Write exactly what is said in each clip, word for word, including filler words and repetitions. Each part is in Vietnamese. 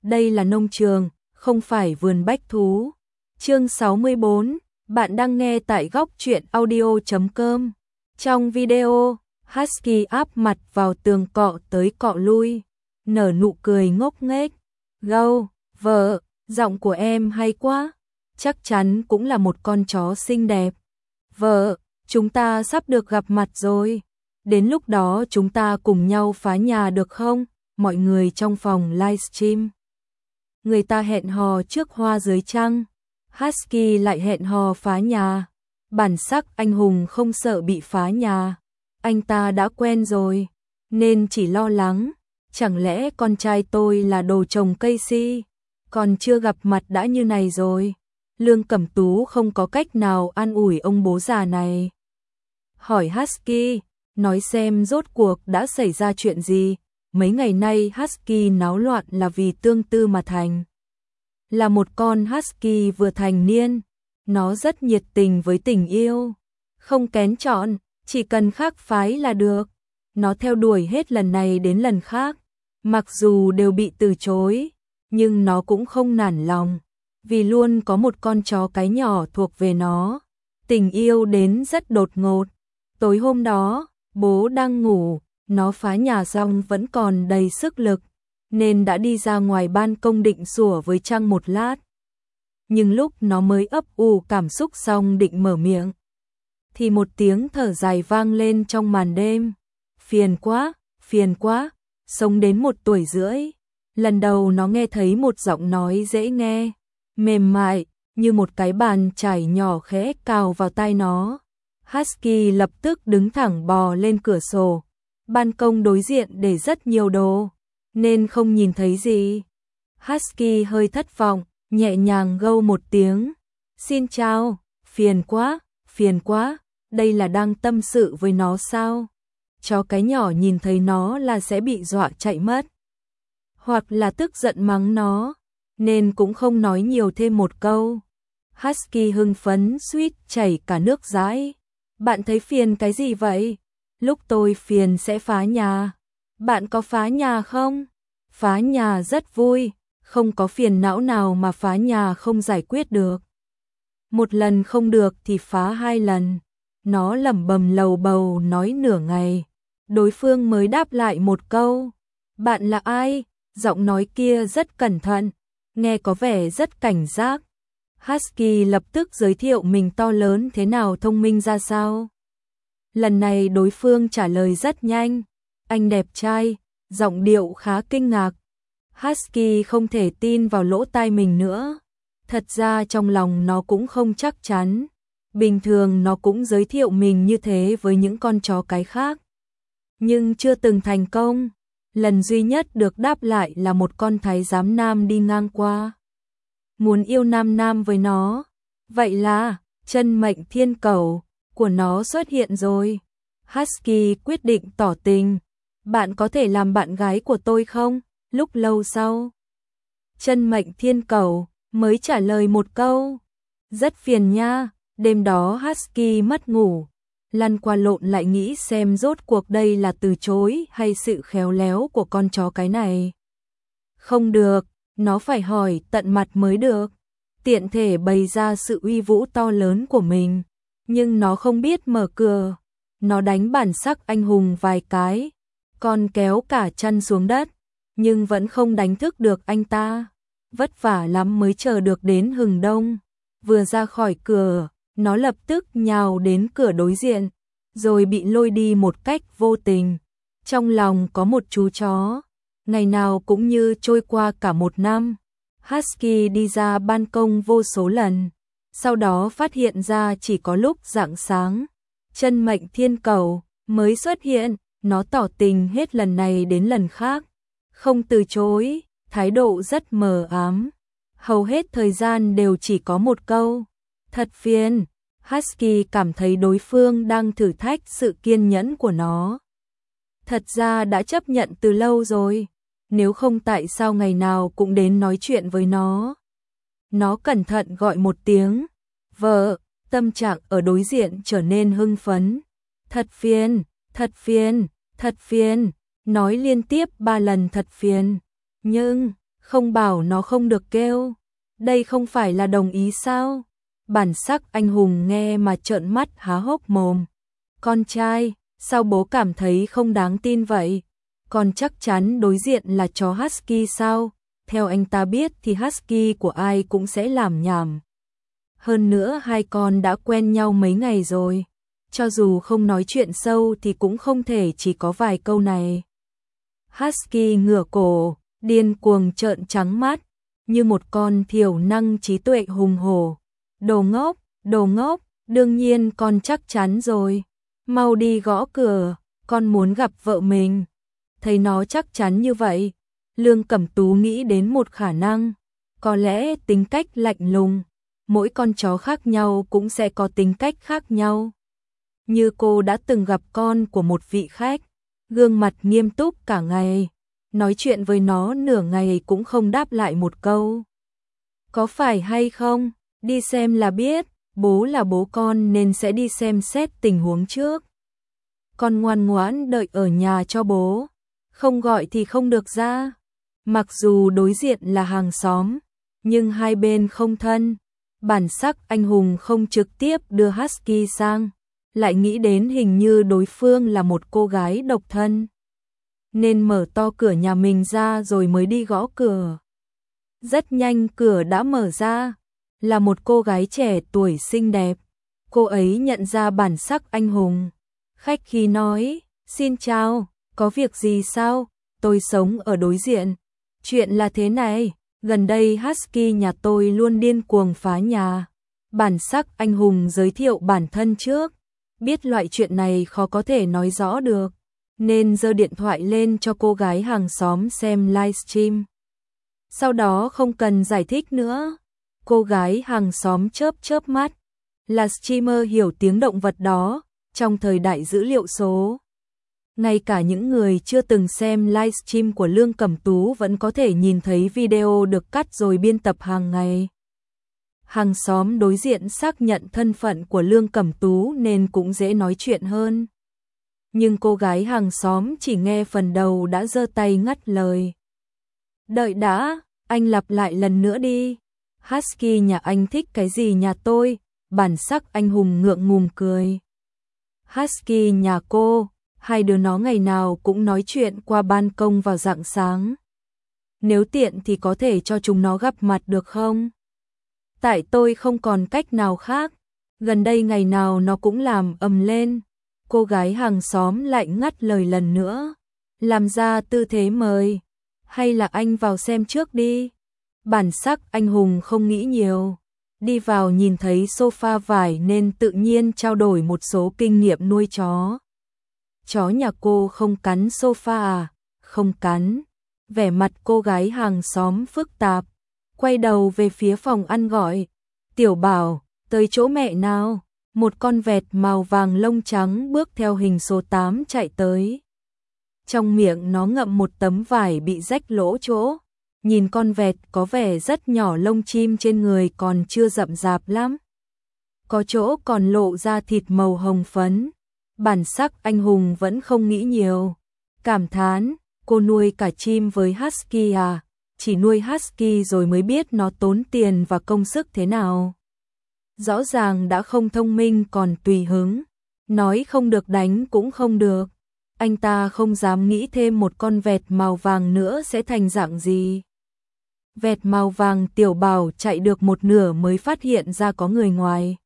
đây là nông trường, không phải vườn bách thú. Chương sáu mươi bốn, bạn đang nghe tại góc truyện audio chấm com. Trong video, Husky áp mặt vào tường cọ tới cọ lui, nở nụ cười ngốc nghếch. Gâu, vợ, giọng của em hay quá, chắc chắn cũng là một con chó xinh đẹp. Vợ, chúng ta sắp được gặp mặt rồi, đến lúc đó chúng ta cùng nhau phá nhà được không? Mọi người trong phòng livestream. Người ta hẹn hò trước hoa dưới trăng, Husky lại hẹn hò phá nhà. Bản sắc anh hùng không sợ bị phá nhà, anh ta đã quen rồi, nên chỉ lo lắng, chẳng lẽ con trai tôi là đồ trồng cây si, còn chưa gặp mặt đã như này rồi. Lương Cẩm Tú không có cách nào an ủi ông bố già này. Hỏi Husky, nói xem rốt cuộc đã xảy ra chuyện gì. Mấy ngày nay Husky náo loạn là vì Tương Tư mà thành. Là một con Husky vừa thành niên, nó rất nhiệt tình với tình yêu, không kén chọn, chỉ cần khác phái là được. Nó theo đuổi hết lần này đến lần khác, mặc dù đều bị từ chối, nhưng nó cũng không nản lòng, vì luôn có một con chó cái nhỏ thuộc về nó. Tình yêu đến rất đột ngột. Tối hôm đó, bố đang ngủ, nó phá nhà xong vẫn còn đầy sức lực, nên đã đi ra ngoài ban công định sủa với Trăng một lát. Nhưng lúc nó mới ấp ủ cảm xúc xong định mở miệng, thì một tiếng thở dài vang lên trong màn đêm. Phiền quá, phiền quá, sống đến một tuổi rưỡi. Lần đầu nó nghe thấy một giọng nói dễ nghe, mềm mại, như một cái bàn chải nhỏ khẽ cào vào tai nó. Husky lập tức đứng thẳng bò lên cửa sổ. Ban công đối diện để rất nhiều đồ, nên không nhìn thấy gì. Husky hơi thất vọng, nhẹ nhàng gâu một tiếng. Xin chào, phiền quá, phiền quá, đây là đang tâm sự với nó sao? Chó cái nhỏ nhìn thấy nó là sẽ bị dọa chạy mất, hoặc là tức giận mắng nó, nên cũng không nói nhiều thêm một câu. Husky hưng phấn suýt chảy cả nước dãi. Bạn thấy phiền cái gì vậy? Lúc tôi phiền sẽ phá nhà. Bạn có phá nhà không? Phá nhà rất vui, không có phiền não nào mà phá nhà không giải quyết được. Một lần không được thì phá hai lần. Nó lẩm bẩm lầu bầu nói nửa ngày. Đối phương mới đáp lại một câu. Bạn là ai? Giọng nói kia rất cẩn thận, nghe có vẻ rất cảnh giác. Husky lập tức giới thiệu mình to lớn thế nào, thông minh ra sao. Lần này đối phương trả lời rất nhanh. Anh đẹp trai, giọng điệu khá kinh ngạc. Husky không thể tin vào lỗ tai mình nữa. Thật ra trong lòng nó cũng không chắc chắn. Bình thường nó cũng giới thiệu mình như thế với những con chó cái khác, nhưng chưa từng thành công. Lần duy nhất được đáp lại là một con thái giám nam đi ngang qua, muốn yêu nam nam với nó. Vậy là chân mệnh thiên cẩu của nó xuất hiện rồi. Husky quyết định tỏ tình. Bạn có thể làm bạn gái của tôi không? Lúc lâu sau, chân mệnh thiên cẩu mới trả lời một câu. Rất phiền nha. Đêm đó Husky mất ngủ, lăn qua lộn lại nghĩ xem rốt cuộc đây là từ chối hay sự khéo léo của con chó cái này. Không được, nó phải hỏi tận mặt mới được, tiện thể bày ra sự uy vũ to lớn của mình. Nhưng nó không biết mở cửa. Nó đánh bản sắc anh hùng vài cái, còn kéo cả chân xuống đất, nhưng vẫn không đánh thức được anh ta. Vất vả lắm mới chờ được đến hừng đông. Vừa ra khỏi cửa, nó lập tức nhào đến cửa đối diện, rồi bị lôi đi một cách vô tình. Trong lòng có một chú chó, ngày nào cũng như trôi qua cả một năm. Husky đi ra ban công vô số lần, sau đó phát hiện ra chỉ có lúc rạng sáng, chân mệnh thiên cẩu mới xuất hiện. Nó tỏ tình hết lần này đến lần khác, không từ chối, thái độ rất mờ ám. Hầu hết thời gian đều chỉ có một câu, thật phiền. Husky cảm thấy đối phương đang thử thách sự kiên nhẫn của nó. Thật ra đã chấp nhận từ lâu rồi, nếu không tại sao ngày nào cũng đến nói chuyện với nó. Nó cẩn thận gọi một tiếng, vợ, tâm trạng ở đối diện trở nên hưng phấn. Thật phiền, thật phiền, thật phiền, nói liên tiếp ba lần thật phiền. Nhưng, Không bảo nó không được kêu. Đây không phải là đồng ý sao? Bản sắc anh hùng nghe mà trợn mắt há hốc mồm. Con trai, sao bố cảm thấy không đáng tin vậy? Con chắc chắn đối diện là chó Husky sao? Theo anh ta biết thì Husky của ai cũng sẽ làm nhảm. Hơn nữa hai con đã quen nhau mấy ngày rồi. Cho dù không nói chuyện sâu thì cũng không thể chỉ có vài câu này. Husky ngửa cổ, điên cuồng trợn trắng mắt, như một con thiểu năng trí tuệ hùng hổ. Đồ ngốc, đồ ngốc, đương nhiên con chắc chắn rồi. Mau đi gõ cửa, con muốn gặp vợ mình. Thấy nó chắc chắn như vậy, Lương Cẩm Tú nghĩ đến một khả năng. Có lẽ tính cách lạnh lùng, mỗi con chó khác nhau cũng sẽ có tính cách khác nhau. Như cô đã từng gặp con của một vị khách, gương mặt nghiêm túc cả ngày, nói chuyện với nó nửa ngày cũng không đáp lại một câu. Có phải hay không? Đi xem là biết, bố là bố con nên sẽ đi xem xét tình huống trước. Con ngoan ngoãn đợi ở nhà cho bố, không gọi thì không được ra. Mặc dù đối diện là hàng xóm, nhưng hai bên không thân. Bản sắc anh hùng không trực tiếp đưa Husky sang, lại nghĩ đến hình như đối phương là một cô gái độc thân, nên mở to cửa nhà mình ra rồi mới đi gõ cửa. Rất nhanh cửa đã mở ra, là một cô gái trẻ tuổi xinh đẹp. Cô ấy nhận ra bản sắc anh hùng, khách khí nói, xin chào, có việc gì sao? Tôi sống ở đối diện. Chuyện là thế này, gần đây Husky nhà tôi luôn điên cuồng phá nhà. Bản sắc anh hùng giới thiệu bản thân trước, biết loại chuyện này khó có thể nói rõ được, nên giơ điện thoại lên cho cô gái hàng xóm xem livestream. Sau đó không cần giải thích nữa, cô gái hàng xóm chớp chớp mắt, là streamer hiểu tiếng động vật đó, trong thời đại dữ liệu số. Ngay cả những người chưa từng xem livestream của Lương Cẩm Tú vẫn có thể nhìn thấy video được cắt rồi biên tập hàng ngày. Hàng xóm đối diện xác nhận thân phận của Lương Cẩm Tú nên cũng dễ nói chuyện hơn. Nhưng cô gái hàng xóm chỉ nghe phần đầu đã giơ tay ngắt lời. Đợi đã, anh lặp lại lần nữa đi. Husky nhà anh thích cái gì nhà tôi? Bản sắc anh hùng ngượng ngùng cười. Husky nhà cô, hai đứa nó ngày nào cũng nói chuyện qua ban công vào rạng sáng. Nếu tiện thì có thể cho chúng nó gặp mặt được không? Tại tôi không còn cách nào khác, gần đây ngày nào nó cũng làm ầm lên. Cô gái hàng xóm lại ngắt lời lần nữa, làm ra tư thế mời, hay là anh vào xem trước đi. Bản sắc anh hùng không nghĩ nhiều, đi vào nhìn thấy sofa vải nên tự nhiên trao đổi một số kinh nghiệm nuôi chó. Chó nhà cô không cắn sofa à? Không cắn. Vẻ mặt cô gái hàng xóm phức tạp, quay đầu về phía phòng ăn gọi, Tiểu Bảo, tới chỗ mẹ nào. Một con vẹt màu vàng lông trắng bước theo hình số tám chạy tới. Trong miệng nó ngậm một tấm vải bị rách lỗ chỗ. Nhìn con vẹt có vẻ rất nhỏ, lông chim trên người còn chưa rậm rạp lắm. Có chỗ còn lộ ra thịt màu hồng phấn. Bản sắc anh hùng vẫn không nghĩ nhiều. Cảm thán, cô nuôi cả chim với Husky à? Chỉ nuôi Husky rồi mới biết nó tốn tiền và công sức thế nào. Rõ ràng đã không thông minh còn tùy hứng, nói không được đánh cũng không được. Anh ta không dám nghĩ thêm một con vẹt màu vàng nữa sẽ thành dạng gì. Vẹt màu vàng Tiểu Bảo chạy được một nửa mới phát hiện ra có người ngoài.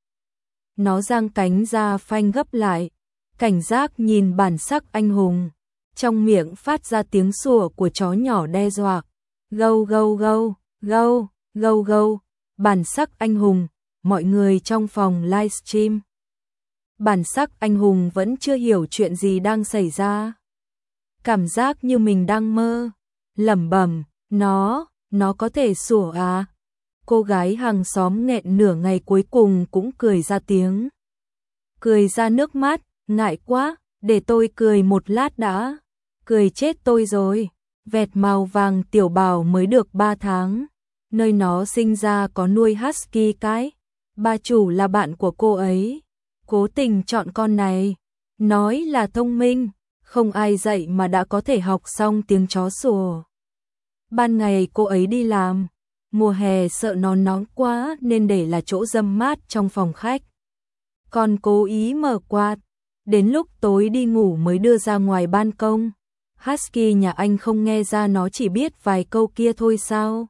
Nó giang cánh ra phanh gấp lại, cảnh giác nhìn bản sắc anh hùng, trong miệng phát ra tiếng sủa của chó nhỏ đe dọa. Gâu gâu gâu, gâu, gâu gâu, bản sắc anh hùng. Mọi người trong phòng livestream. Bản sắc anh hùng vẫn chưa hiểu chuyện gì đang xảy ra. Cảm giác như mình đang mơ. Lẩm bẩm, nó, nó có thể sủa à? Cô gái hàng xóm nghẹn nửa ngày cuối cùng cũng cười ra tiếng. Cười ra nước mắt, ngại quá, để tôi cười một lát đã. Cười chết tôi rồi. Vẹt màu vàng Tiểu Bảo mới được ba tháng. Nơi nó sinh ra có nuôi Husky cái. Bà chủ là bạn của cô ấy, cố tình chọn con này, nói là thông minh, không ai dạy mà đã có thể học xong tiếng chó sủa. Ban ngày cô ấy đi làm, mùa hè sợ nó nóng quá nên để là chỗ râm mát trong phòng khách. Còn cố ý mở quạt, đến lúc tối đi ngủ mới đưa ra ngoài ban công. Husky nhà anh không nghe ra nó chỉ biết vài câu kia thôi sao?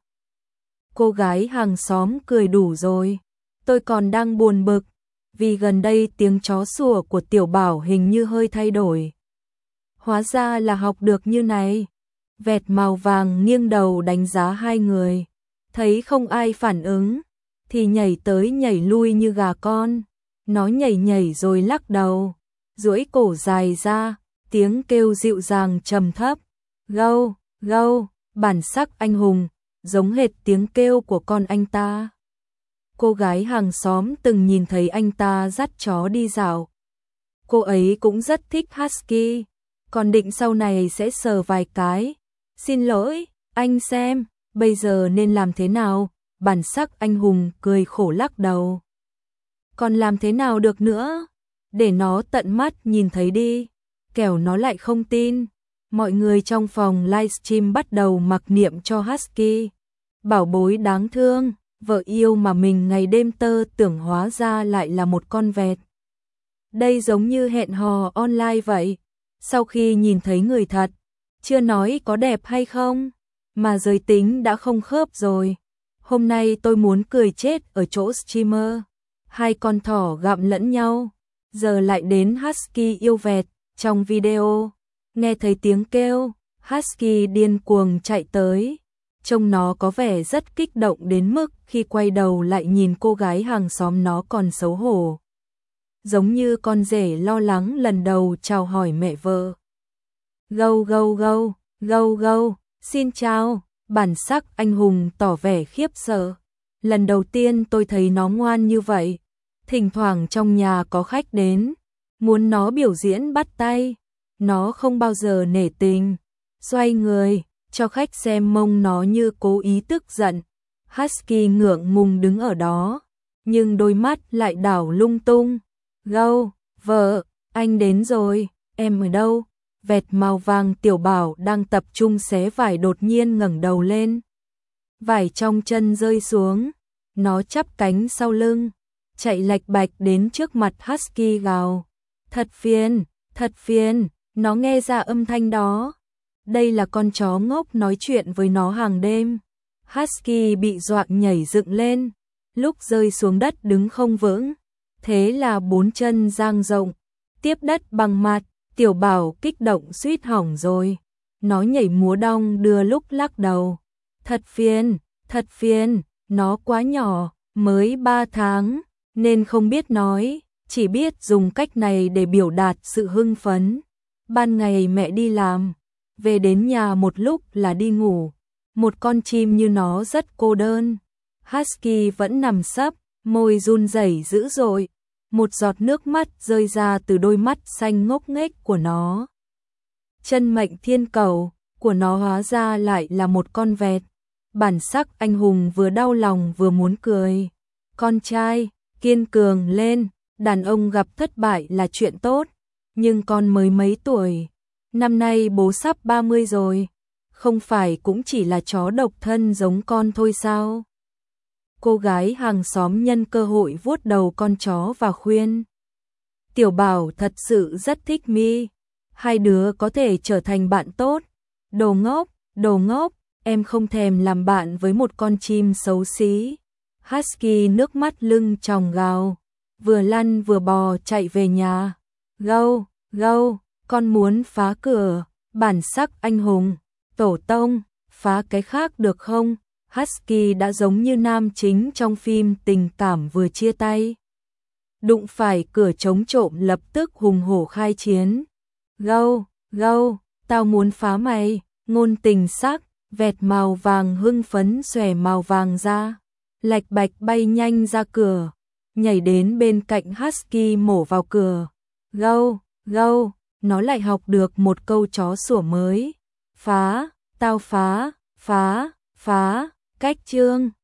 Cô gái hàng xóm cười đủ rồi. Tôi còn đang buồn bực, vì gần đây tiếng chó sủa của Tiểu Bảo hình như hơi thay đổi. Hóa ra là học được như này. Vẹt màu vàng nghiêng đầu đánh giá hai người. Thấy không ai phản ứng, thì nhảy tới nhảy lui như gà con. Nó nhảy nhảy rồi lắc đầu, duỗi cổ dài ra, tiếng kêu dịu dàng trầm thấp. Gâu, gâu, bản sắc anh hùng, giống hệt tiếng kêu của con anh ta. Cô gái hàng xóm từng nhìn thấy anh ta dắt chó đi dạo. Cô ấy cũng rất thích Husky, còn định sau này sẽ sờ vài cái. Xin lỗi, anh xem, bây giờ nên làm thế nào? Bản sắc anh hùng cười khổ lắc đầu. Còn làm thế nào được nữa? Để nó tận mắt nhìn thấy đi, kẻo nó lại không tin. Mọi người trong phòng livestream bắt đầu mặc niệm cho Husky. Bảo bối đáng thương, vợ yêu mà mình ngày đêm tơ tưởng hóa ra lại là một con vẹt. Đây giống như hẹn hò online vậy. Sau khi nhìn thấy người thật, chưa nói có đẹp hay không, mà giới tính đã không khớp rồi. Hôm nay tôi muốn cười chết ở chỗ streamer. Hai con thỏ gặm lẫn nhau, giờ lại đến Husky yêu vẹt. Trong video, nghe thấy tiếng kêu, Husky điên cuồng chạy tới. Trông nó có vẻ rất kích động đến mức khi quay đầu lại nhìn cô gái hàng xóm nó còn xấu hổ. Giống như con rể lo lắng lần đầu chào hỏi mẹ vợ. Gâu gâu gâu, gâu gâu, xin chào, bản sắc anh hùng tỏ vẻ khiếp sợ. Lần đầu tiên tôi thấy nó ngoan như vậy. Thỉnh thoảng trong nhà có khách đến, muốn nó biểu diễn bắt tay, nó không bao giờ nể tình. Xoay người, cho khách xem mông nó như cố ý tức giận. Husky ngượng ngùng đứng ở đó, nhưng đôi mắt lại đảo lung tung. Gâu, vợ, anh đến rồi, em ở đâu? Vẹt màu vàng Tiểu Bảo đang tập trung xé vải đột nhiên ngẩng đầu lên. Vải trong chân rơi xuống, nó chắp cánh sau lưng, chạy lạch bạch đến trước mặt Husky gào. Thật phiền, thật phiền, nó nghe ra âm thanh đó. Đây là con chó ngốc nói chuyện với nó hàng đêm. Husky bị dọa nhảy dựng lên, lúc rơi xuống đất đứng không vững. Thế là bốn chân dang rộng, tiếp đất bằng mặt. Tiểu Bảo kích động suýt hỏng rồi. Nó nhảy múa đong đưa lúc lắc đầu. Thật phiền, thật phiền, nó quá nhỏ, mới ba tháng, nên không biết nói, chỉ biết dùng cách này để biểu đạt sự hưng phấn. Ban ngày mẹ đi làm, về đến nhà một lúc là đi ngủ. Một con chim như nó rất cô đơn. Husky vẫn nằm sấp, môi run rẩy dữ dội. Một giọt nước mắt rơi ra từ đôi mắt xanh ngốc nghếch của nó. Chân mệnh thiên cầu của nó hóa ra lại là một con vẹt. Bản sắc anh hùng vừa đau lòng vừa muốn cười. Con trai, kiên cường lên, đàn ông gặp thất bại là chuyện tốt. Nhưng con mới mấy tuổi, năm nay bố sắp ba mươi rồi. Không phải cũng chỉ là chó độc thân giống con thôi sao? Cô gái hàng xóm nhân cơ hội vuốt đầu con chó và khuyên. Tiểu Bảo thật sự rất thích Mi. Hai đứa có thể trở thành bạn tốt. Đồ ngốc, đồ ngốc, em không thèm làm bạn với một con chim xấu xí. Husky nước mắt lưng tròng gào, vừa lăn vừa bò chạy về nhà. Gâu, gâu, con muốn phá cửa, bản sắc anh hùng, tổ tông, phá cái khác được không? Husky đã giống như nam chính trong phim tình cảm vừa chia tay. Đụng phải cửa chống trộm lập tức hùng hổ khai chiến. Gâu, gâu, tao muốn phá mày, ngôn tình sắc, vẹt màu vàng hưng phấn xòe màu vàng ra. Lạch bạch bay nhanh ra cửa, nhảy đến bên cạnh Husky mổ vào cửa. Gâu, gâu, nó lại học được một câu chó sủa mới. Phá, tao phá, phá, phá. Cách chương